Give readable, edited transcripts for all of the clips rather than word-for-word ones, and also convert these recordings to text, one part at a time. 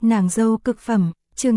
Nàng dâu cực phẩm, chương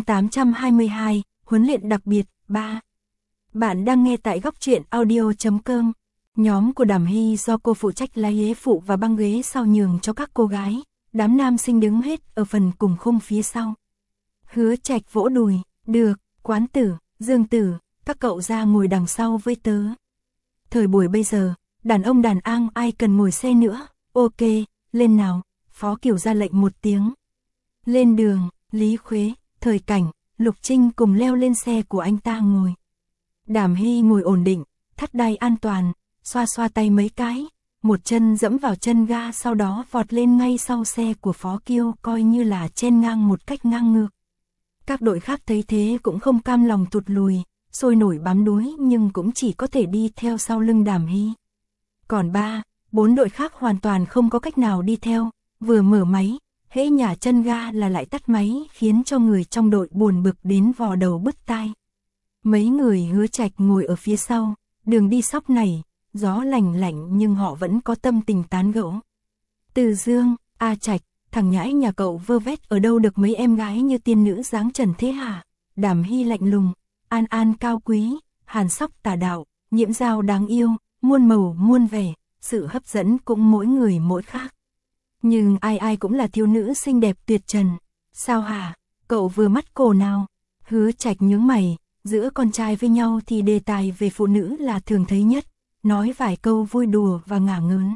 822, huấn luyện đặc biệt, 3. Bạn đang nghe tại góc truyện audio.com. Nhóm của Đàm Hy do cô phụ trách lái ghế phụ và băng ghế sau nhường cho các cô gái, đám nam sinh đứng hết ở phần cùng khung phía sau. Hứa Trạch vỗ đùi, được, Quán Tử, Dương Tử, các cậu ra ngồi đằng sau với tớ. Thời buổi bây giờ, đàn ông đàn an ai cần ngồi xe nữa, ok, lên nào, Phó Kiều ra lệnh một tiếng. Lên đường, Lý Khuế, Thời Cảnh, Lục Trinh cùng leo lên xe của anh ta ngồi. Đàm Hy ngồi ổn định, thắt đai an toàn, xoa xoa tay mấy cái, một chân dẫm vào chân ga sau đó vọt lên ngay sau xe của Phó Kiêu coi như là chen ngang một cách ngang ngược. Các đội khác thấy thế cũng không cam lòng tụt lùi, sôi nổi bám đuối nhưng cũng chỉ có thể đi theo sau lưng Đàm Hy. Còn 3-4 đội khác hoàn toàn không có cách nào đi theo, vừa mở máy, hễ nhả chân ga là lại tắt máy khiến cho người trong đội buồn bực đến vò đầu bứt tai. Mấy người Hứa Trạch ngồi ở phía sau, đường đi sóc này, gió lành lạnh nhưng họ vẫn có tâm tình tán gẫu. Từ Dương, A Trạch, thằng nhãi nhà cậu vơ vét ở đâu được mấy em gái như tiên nữ dáng trần thế hả? Đàm Hy lạnh lùng, An An cao quý, Hàn Sóc tà đạo, Nhiễm Giao đáng yêu, muôn màu muôn vẻ, sự hấp dẫn cũng mỗi người mỗi khác. Nhưng ai ai cũng là thiếu nữ xinh đẹp tuyệt trần. Sao hả? Cậu vừa mắt cổ nào? Hứa Trạch nhướng mày, giữa con trai với nhau thì đề tài về phụ nữ là thường thấy nhất, nói vài câu vui đùa và ngả ngớn.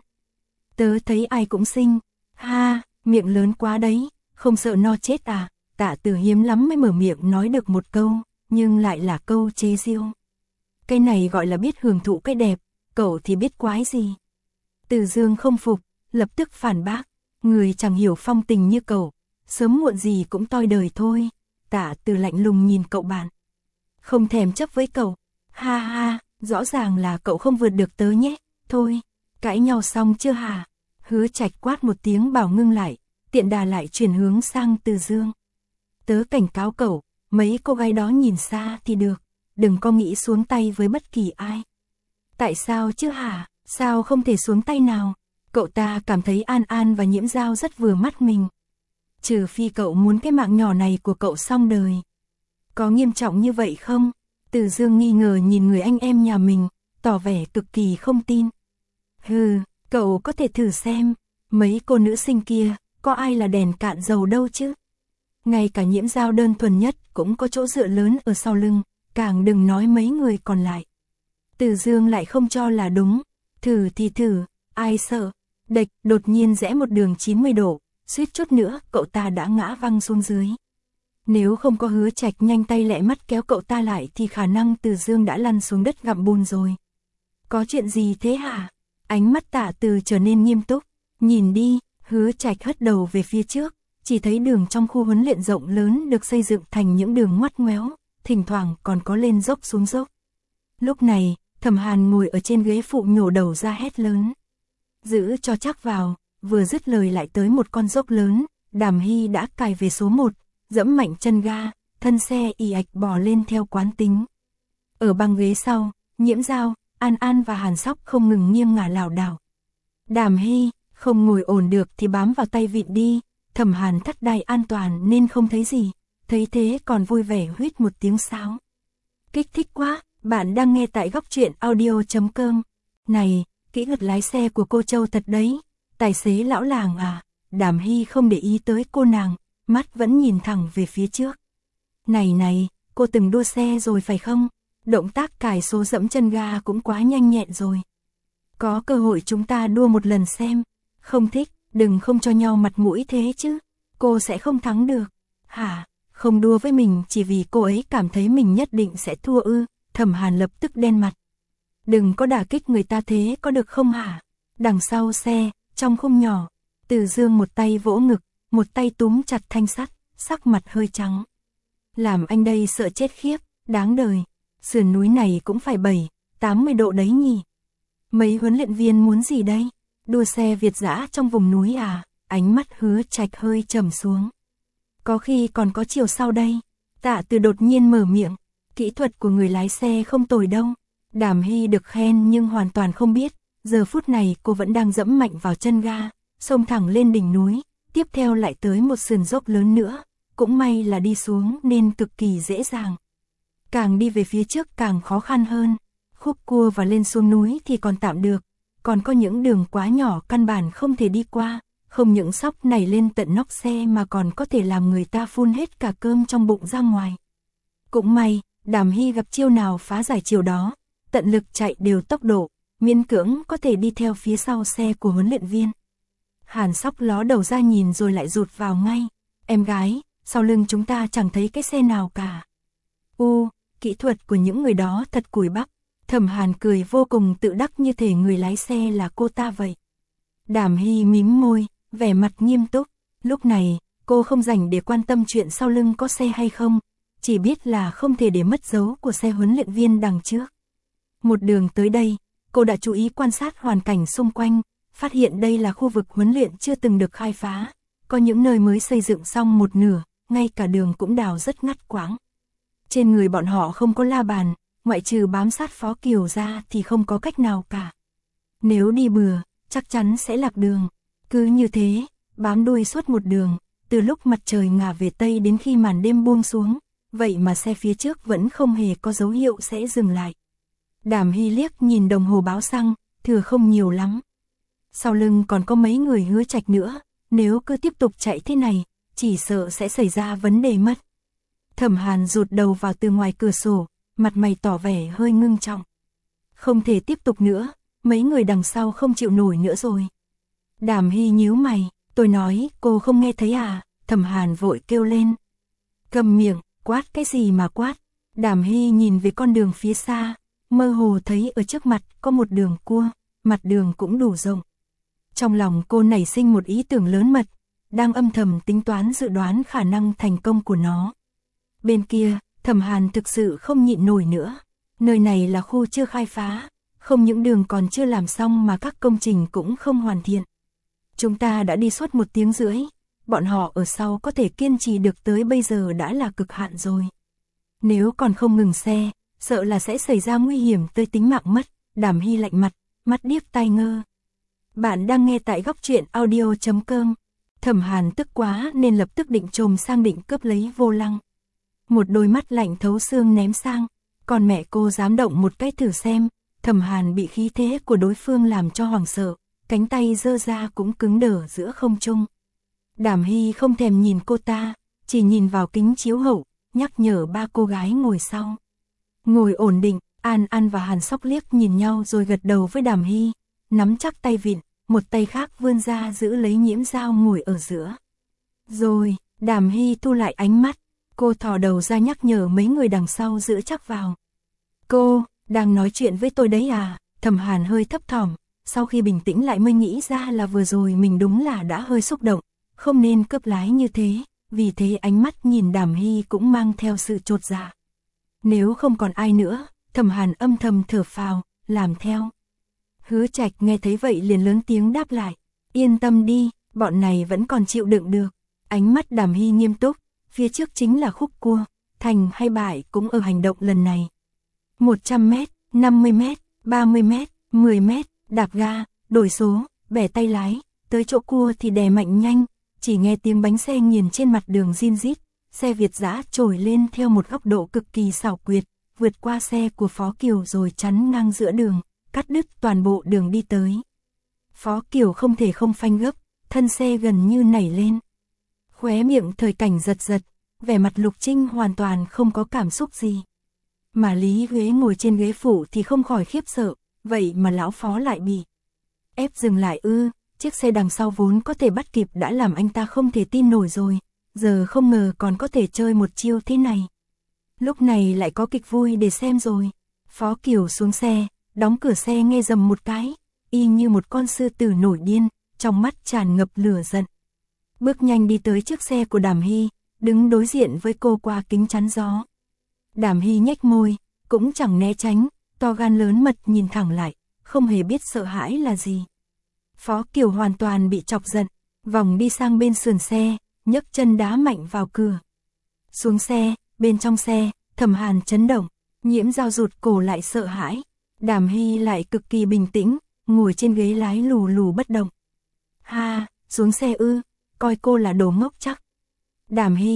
Tớ thấy ai cũng xinh. Ha, miệng lớn quá đấy, không sợ no chết à? Tạ Tử hiếm lắm mới mở miệng nói được một câu, nhưng lại là câu chế giễu. Cái này gọi là biết hưởng thụ cái đẹp, cậu thì biết quái gì? Từ Dương không phục, lập tức phản bác. Người chẳng hiểu phong tình như cậu, sớm muộn gì cũng toi đời thôi. Tạ Tử lạnh lùng nhìn cậu bạn. Không thèm chấp với cậu. Ha ha, rõ ràng là cậu không vượt được tớ nhé. Thôi, cãi nhau xong chưa hả? Hứa Trạch quát một tiếng bảo ngưng lại, tiện đà lại chuyển hướng sang Từ Dương. Tớ cảnh cáo cậu, mấy cô gái đó nhìn xa thì được, đừng có nghĩ xuống tay với bất kỳ ai. Tại sao chứ hả? Sao không thể xuống tay nào? Cậu ta cảm thấy An An và Nhiễm Giao rất vừa mắt mình. Trừ phi cậu muốn cái mạng nhỏ này của cậu xong đời. Có nghiêm trọng như vậy không? Từ Dương nghi ngờ nhìn người anh em nhà mình, tỏ vẻ cực kỳ không tin. Hừ, cậu có thể thử xem, mấy cô nữ sinh kia, có ai là đèn cạn dầu đâu chứ? Ngay cả Nhiễm Giao đơn thuần nhất cũng có chỗ dựa lớn ở sau lưng, càng đừng nói mấy người còn lại. Từ Dương lại không cho là đúng, thử thì thử, ai sợ. Địch đột nhiên rẽ một đường 90 độ, suýt chút nữa cậu ta đã ngã văng xuống dưới. Nếu không có Hứa Trạch nhanh tay lẹ mắt kéo cậu ta lại thì khả năng Từ Dương đã lăn xuống đất gặm bùn rồi. Có chuyện gì thế hả? Ánh mắt Tạ Từ trở nên nghiêm túc. Nhìn đi, Hứa Trạch hất đầu về phía trước, chỉ thấy đường trong khu huấn luyện rộng lớn được xây dựng thành những đường ngoắt ngoéo, thỉnh thoảng còn có lên dốc xuống dốc. Lúc này, Thẩm Hàn ngồi ở trên ghế phụ nhổ đầu ra hét lớn. Giữ cho chắc vào, vừa dứt lời lại tới một con dốc lớn, Đàm Hy đã cài về số 1, dẫm mạnh chân ga, thân xe ì ạch bò lên theo quán tính. Ở băng ghế sau, Nhiễm Giao, An An và Hàn Sóc không ngừng nghiêng ngả lảo đảo. Đàm Hy, không ngồi ổn được thì bám vào tay vịn đi, Thẩm Hàn thắt đai an toàn nên không thấy gì, thấy thế còn vui vẻ huýt một tiếng sáo. Kích thích quá, bạn đang nghe tại góc truyện audio.com. Này, kỹ thuật lái xe của cô Châu thật đấy, tài xế lão làng à? Đàm Hy không để ý tới cô nàng, mắt vẫn nhìn thẳng về phía trước. Này này, cô từng đua xe rồi phải không? Động tác cài số dẫm chân ga cũng quá nhanh nhẹn rồi. Có cơ hội chúng ta đua một lần xem. Không thích, đừng không cho nhau mặt mũi thế chứ. Cô sẽ không thắng được. Hả? Không đua với mình chỉ vì cô ấy cảm thấy mình nhất định sẽ thua ư? Thẩm Hàn lập tức đen mặt. Đừng có đả kích người ta thế có được không hả? Đằng sau xe, trong khung nhỏ, Từ Dương một tay vỗ ngực, một tay túm chặt thanh sắt, sắc mặt hơi trắng. Làm anh đây sợ chết khiếp, đáng đời. Sườn núi này cũng phải 7-80 độ đấy nhỉ. Mấy huấn luyện viên muốn gì đây? Đua xe Việt dã trong vùng núi à? Ánh mắt Hứa Trạch hơi trầm xuống. Có khi còn có chiều sau đây. Tạ Từ đột nhiên mở miệng. Kỹ thuật của người lái xe không tồi đâu. Đàm Hy được khen nhưng hoàn toàn không biết, giờ phút này cô vẫn đang dẫm mạnh vào chân ga, xông thẳng lên đỉnh núi, tiếp theo lại tới một sườn dốc lớn nữa, cũng may là đi xuống nên cực kỳ dễ dàng. Càng đi về phía trước càng khó khăn hơn, khúc cua và lên xuống núi thì còn tạm được, còn có những đường quá nhỏ căn bản không thể đi qua, không những sóc này lên tận nóc xe mà còn có thể làm người ta phun hết cả cơm trong bụng ra ngoài. Cũng may, Đàm Hy gặp chiêu nào phá giải chiều đó, tận lực chạy đều tốc độ, miễn cưỡng có thể đi theo phía sau xe của huấn luyện viên. Hàn Sóc ló đầu ra nhìn rồi lại rụt vào ngay. Em gái, sau lưng chúng ta chẳng thấy cái xe nào cả. Kỹ thuật của những người đó thật cùi bắp. Thẩm Hàn cười vô cùng tự đắc như thể người lái xe là cô ta vậy. Đàm Hy mím môi, vẻ mặt nghiêm túc. Lúc này, cô không rảnh để quan tâm chuyện sau lưng có xe hay không, chỉ biết là không thể để mất dấu của xe huấn luyện viên đằng trước. Một đường tới đây, cô đã chú ý quan sát hoàn cảnh xung quanh, phát hiện đây là khu vực huấn luyện chưa từng được khai phá, có những nơi mới xây dựng xong một nửa, ngay cả đường cũng đào rất ngắt quãng. Trên người bọn họ không có la bàn, ngoại trừ bám sát Phó Kiều ra thì không có cách nào cả. Nếu đi bừa, chắc chắn sẽ lạc đường. Cứ như thế, bám đuôi suốt một đường, từ lúc mặt trời ngả về Tây đến khi màn đêm buông xuống, vậy mà xe phía trước vẫn không hề có dấu hiệu sẽ dừng lại. Đàm Hy liếc nhìn đồng hồ báo xăng, thừa không nhiều lắm. Sau lưng còn có mấy người Hứa Trạch nữa, nếu cứ tiếp tục chạy thế này, chỉ sợ sẽ xảy ra vấn đề mất. Thẩm Hàn rụt đầu vào từ ngoài cửa sổ, mặt mày tỏ vẻ hơi ngưng trọng. Không thể tiếp tục nữa, mấy người đằng sau không chịu nổi nữa rồi. Đàm Hy nhíu mày, tôi nói cô không nghe thấy à? Thẩm Hàn vội kêu lên. Cầm miệng, quát cái gì mà quát? Đàm Hy nhìn về con đường phía xa, mơ hồ thấy ở trước mặt có một đường cua, mặt đường cũng đủ rộng. Trong lòng cô nảy sinh một ý tưởng lớn mật, đang âm thầm tính toán dự đoán khả năng thành công của nó. Bên kia, Thẩm Hàn thực sự không nhịn nổi nữa. Nơi này là khu chưa khai phá, không những đường còn chưa làm xong mà các công trình cũng không hoàn thiện. Chúng ta đã đi suốt 1 tiếng rưỡi, bọn họ ở sau có thể kiên trì được tới bây giờ đã là cực hạn rồi. Nếu còn không ngừng xe, sợ là sẽ xảy ra nguy hiểm tới tính mạng mất. Đàm Hy lạnh mặt, mắt điếc tai ngơ. Bạn đang nghe tại góc truyện audio.com. Thẩm Hàn tức quá nên lập tức định chồm sang định cướp lấy vô lăng. Một đôi mắt lạnh thấu xương ném sang, còn mẹ cô dám động một cái thử xem. Thẩm Hàn bị khí thế của đối phương làm cho hoảng sợ, cánh tay giơ ra cũng cứng đờ giữa không trung. Đàm Hy không thèm nhìn cô ta, chỉ nhìn vào kính chiếu hậu, nhắc nhở 3 cô gái ngồi sau. Ngồi ổn định, An An và Hàn Sóc liếc nhìn nhau rồi gật đầu với Đàm Hy, nắm chắc tay vịn, một tay khác vươn ra giữ lấy Nhiễm Dao ngồi ở giữa. Rồi, Đàm Hy thu lại ánh mắt, cô thò đầu ra nhắc nhở mấy người đằng sau giữ chắc vào. Cô, đang nói chuyện với tôi đấy à? Thẩm Hàn hơi thấp thỏm, sau khi bình tĩnh lại mới nghĩ ra là vừa rồi mình đúng là đã hơi xúc động, không nên cướp lái như thế, vì thế ánh mắt nhìn Đàm Hy cũng mang theo sự chột dạ. Nếu không còn ai nữa, Thẩm Hàn âm thầm thở phào, làm theo. Hứa Trạch nghe thấy vậy liền lớn tiếng đáp lại, yên tâm đi, bọn này vẫn còn chịu đựng được. Ánh mắt Đàm Hy nghiêm túc, phía trước chính là khúc cua, thành hay bại cũng ở hành động lần này. 100m, 50m, 30m, 10m, đạp ga, đổi số, bẻ tay lái, tới chỗ cua thì đè mạnh nhanh, chỉ nghe tiếng bánh xe nghiền trên mặt đường rin rít, xe Việt dã trồi lên theo một góc độ cực kỳ xảo quyệt, vượt qua xe của Phó Kiều rồi chắn ngang giữa đường, cắt đứt toàn bộ đường đi tới. Phó Kiều không thể không phanh gấp, thân xe gần như nảy lên. Khóe miệng Thời Cảnh giật giật, vẻ mặt Lục Trinh hoàn toàn không có cảm xúc gì. Mà Lý Huế ngồi trên ghế phụ thì không khỏi khiếp sợ, vậy mà lão Phó lại bị ép dừng lại ư? Chiếc xe đằng sau vốn có thể bắt kịp đã làm anh ta không thể tin nổi rồi, giờ không ngờ còn có thể chơi một chiêu thế này. Lúc này lại có kịch vui để xem rồi. Phó Kiều xuống xe, đóng cửa xe nghe rầm một cái, y như một con sư tử nổi điên, trong mắt tràn ngập lửa giận. Bước nhanh đi tới chiếc xe của Đàm Hy, đứng đối diện với cô qua kính chắn gió. Đàm Hy nhếch môi, cũng chẳng né tránh, to gan lớn mật nhìn thẳng lại, không hề biết sợ hãi là gì. Phó Kiều hoàn toàn bị chọc giận, vòng đi sang bên sườn xe, nhấc chân đá mạnh vào cửa. Xuống xe, bên trong xe, Thẩm Hàn chấn động, Nhiễm Dao rụt cổ lại sợ hãi. Đàm Hy lại cực kỳ bình tĩnh, ngồi trên ghế lái lù lù bất động. Ha, xuống xe ư, coi cô là đồ ngốc chắc. Đàm Hy,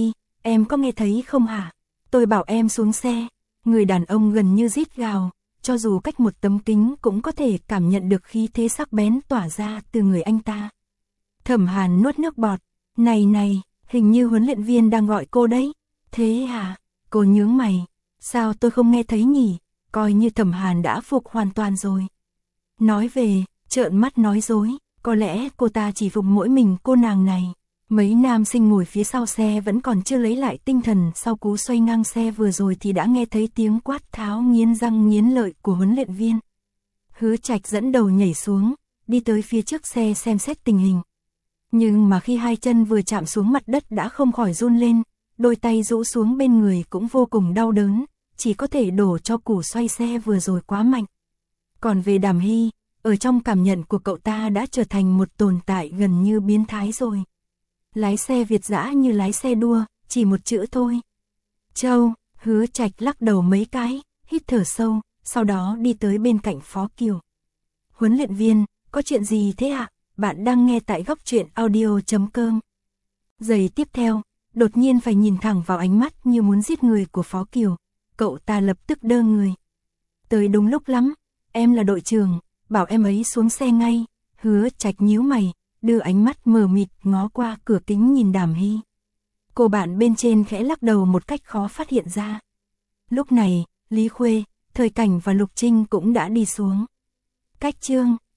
em có nghe thấy không hả? Tôi bảo em xuống xe. Người đàn ông gần như rít gào, cho dù cách một tấm kính cũng có thể cảm nhận được khí thế sắc bén tỏa ra từ người anh ta. Thẩm Hàn nuốt nước bọt. Này, hình như huấn luyện viên đang gọi cô đấy. Thế à? Cô nhướng mày. Sao tôi không nghe thấy nhỉ? Coi như Thẩm Hàn đã phục hoàn toàn rồi. Nói về, trợn mắt nói dối, có lẽ cô ta chỉ phục mỗi mình cô nàng này. Mấy nam sinh ngồi phía sau xe vẫn còn chưa lấy lại tinh thần sau cú xoay ngang xe vừa rồi thì đã nghe thấy tiếng quát tháo nghiến răng nghiến lợi của huấn luyện viên. Hứa Trạch dẫn đầu nhảy xuống, đi tới phía trước xe xem xét tình hình. Nhưng mà khi hai chân vừa chạm xuống mặt đất đã không khỏi run lên, đôi tay rũ xuống bên người cũng vô cùng đau đớn, chỉ có thể đổ cho củ xoay xe vừa rồi quá mạnh. Còn về Đàm Hy, ở trong cảm nhận của cậu ta đã trở thành một tồn tại gần như biến thái rồi. Lái xe Việt dã như lái xe đua, chỉ một chữ thôi. Châu, Hứa Trạch lắc đầu mấy cái, hít thở sâu, sau đó đi tới bên cạnh Phó Kiều. Huấn luyện viên, có chuyện gì thế ạ? Bạn đang nghe tại góc truyện audio.com. Giây tiếp theo, đột nhiên phải nhìn thẳng vào ánh mắt như muốn giết người của Phó Kiều. Cậu ta lập tức đơ người. Tới đúng lúc lắm, em là đội trưởng, bảo em ấy xuống xe ngay. Hứa Trạch nhíu mày, đưa ánh mắt mờ mịt ngó qua cửa kính nhìn Đàm Hy. Cô bạn bên trên khẽ lắc đầu một cách khó phát hiện ra. Lúc này, Lý Khuê, Thời Cảnh và Lục Trinh cũng đã đi xuống. Cách chương